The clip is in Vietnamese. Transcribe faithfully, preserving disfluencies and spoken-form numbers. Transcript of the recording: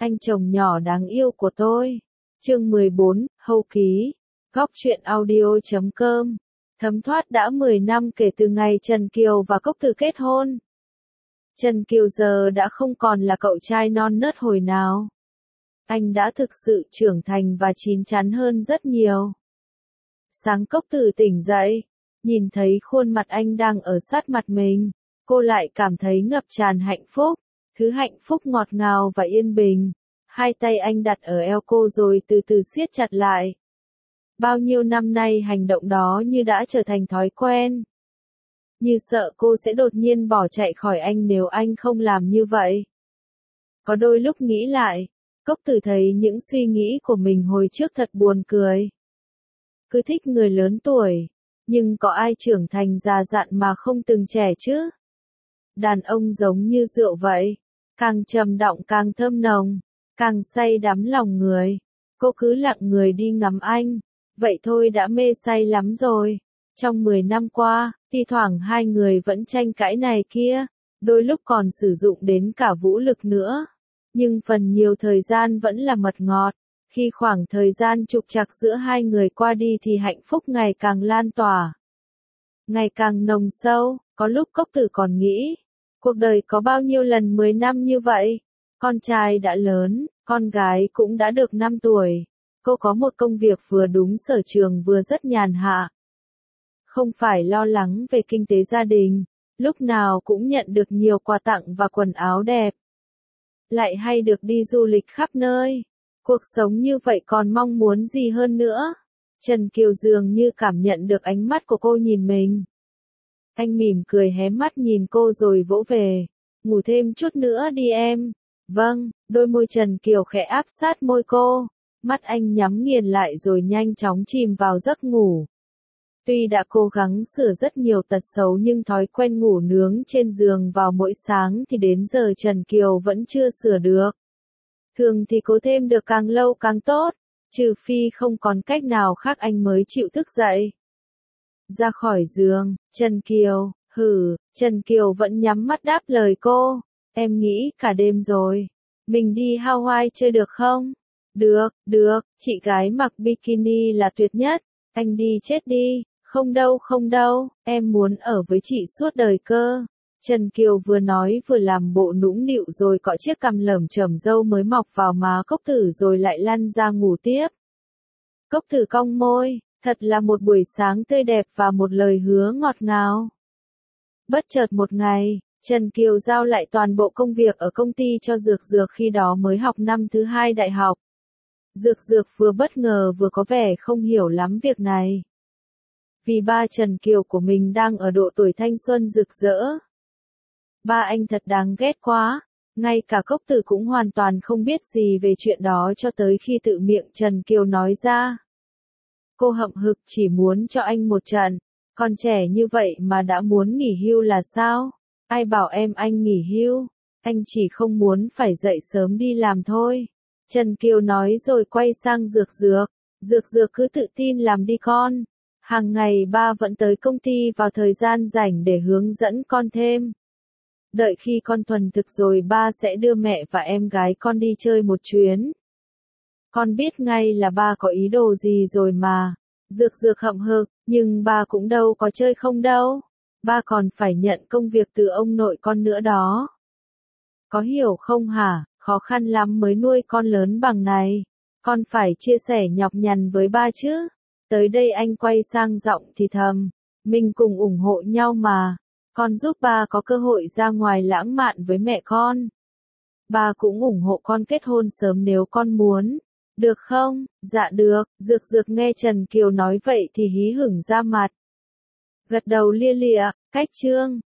anh chồng nhỏ đáng yêu của tôi. Chương mười bốn, Hậu ký. Góc truyện audio chấm com. Thấm thoát đã mười năm kể từ ngày Trần Kiều và Cốc Tử kết hôn. Trần Kiều giờ đã không còn là cậu trai non nớt hồi nào. Anh đã thực sự trưởng thành và chín chắn hơn rất nhiều. Sáng Cốc Tử tỉnh dậy, nhìn thấy khuôn mặt anh đang ở sát mặt mình, cô lại cảm thấy ngập tràn hạnh phúc, thứ hạnh phúc ngọt ngào và yên bình. Hai tay anh đặt ở eo cô rồi từ từ siết chặt lại. Bao nhiêu năm nay hành động đó như đã trở thành thói quen. Như sợ cô sẽ đột nhiên bỏ chạy khỏi anh nếu anh không làm như vậy. Có đôi lúc nghĩ lại, Cốc Tử thấy những suy nghĩ của mình hồi trước thật buồn cười. Cứ thích người lớn tuổi, nhưng có ai trưởng thành già dặn mà không từng trẻ chứ? Đàn ông giống như rượu vậy, càng trầm đọng càng thơm nồng, càng say đắm lòng người. Cô cứ lặng người đi ngắm anh, vậy thôi đã mê say lắm rồi. Trong mười năm qua, thi thoảng hai người vẫn tranh cãi này kia, đôi lúc còn sử dụng đến cả vũ lực nữa. Nhưng phần nhiều thời gian vẫn là mật ngọt. Khi khoảng thời gian trục trặc giữa hai người qua đi thì hạnh phúc ngày càng lan tỏa, ngày càng nồng sâu. Có lúc Cốc Tử còn nghĩ, cuộc đời có bao nhiêu lần mười năm như vậy? Con trai đã lớn, con gái cũng đã được năm tuổi. Cô có một công việc vừa đúng sở trường vừa rất nhàn hạ. Không phải lo lắng về kinh tế gia đình, lúc nào cũng nhận được nhiều quà tặng và quần áo đẹp. Lại hay được đi du lịch khắp nơi. Cuộc sống như vậy còn mong muốn gì hơn nữa? Trần Kiều dường như cảm nhận được ánh mắt của cô nhìn mình. Anh mỉm cười hé mắt nhìn cô rồi vỗ về. Ngủ thêm chút nữa đi em. Vâng, đôi môi Trần Kiều khẽ áp sát môi cô. Mắt anh nhắm nghiền lại rồi nhanh chóng chìm vào giấc ngủ. Tuy đã cố gắng sửa rất nhiều tật xấu nhưng thói quen ngủ nướng trên giường vào mỗi sáng thì đến giờ Trần Kiều vẫn chưa sửa được. Thường thì cố thêm được càng lâu càng tốt, trừ phi không còn cách nào khác anh mới chịu thức dậy. Ra khỏi giường, Trần Kiều, hử, Trần Kiều vẫn nhắm mắt đáp lời cô. Em nghĩ cả đêm rồi. Mình đi Hawaii chơi được không? Được, được, chị gái mặc bikini là tuyệt nhất. Anh đi chết đi. Không đâu không đâu, em muốn ở với chị suốt đời cơ. Trần Kiều vừa nói vừa làm bộ nũng nịu rồi cọ chiếc cằm lởm chởm râu mới mọc vào má Cốc Tử rồi lại lăn ra ngủ tiếp. Cốc Tử cong môi, thật là một buổi sáng tươi đẹp và một lời hứa ngọt ngào. Bất chợt một ngày, Trần Kiều giao lại toàn bộ công việc ở công ty cho Dược Dược khi đó mới học năm thứ hai đại học. Dược Dược vừa bất ngờ vừa có vẻ không hiểu lắm việc này. Vì ba Trần Kiều của mình đang ở độ tuổi thanh xuân rực rỡ. Ba anh thật đáng ghét quá, ngay cả Cốc Tử cũng hoàn toàn không biết gì về chuyện đó cho tới khi tự miệng Trần Kiều nói ra. Cô hậm hực chỉ muốn cho anh một trận, còn trẻ như vậy mà đã muốn nghỉ hưu là sao? Ai bảo em anh nghỉ hưu, anh chỉ không muốn phải dậy sớm đi làm thôi. Trần Kiều nói rồi quay sang Dược Dược, Dược Dược cứ tự tin làm đi con. Hàng ngày ba vẫn tới công ty vào thời gian rảnh để hướng dẫn con thêm. Đợi khi con thuần thực rồi ba sẽ đưa mẹ và em gái con đi chơi một chuyến. Con biết ngay là ba có ý đồ gì rồi mà. Dược Dược hậm hực, nhưng ba cũng đâu có chơi không đâu. Ba còn phải nhận công việc từ ông nội con nữa đó. Có hiểu không hả, khó khăn lắm mới nuôi con lớn bằng này. Con phải chia sẻ nhọc nhằn với ba chứ. Tới đây anh quay sang giọng thì thầm, mình cùng ủng hộ nhau mà, con giúp ba có cơ hội ra ngoài lãng mạn với mẹ con. Ba cũng ủng hộ con kết hôn sớm nếu con muốn, được không? Dạ được, Dược Dược nghe Trần Kiều nói vậy thì hí hửng ra mặt. Gật đầu lia lịa, cách chương.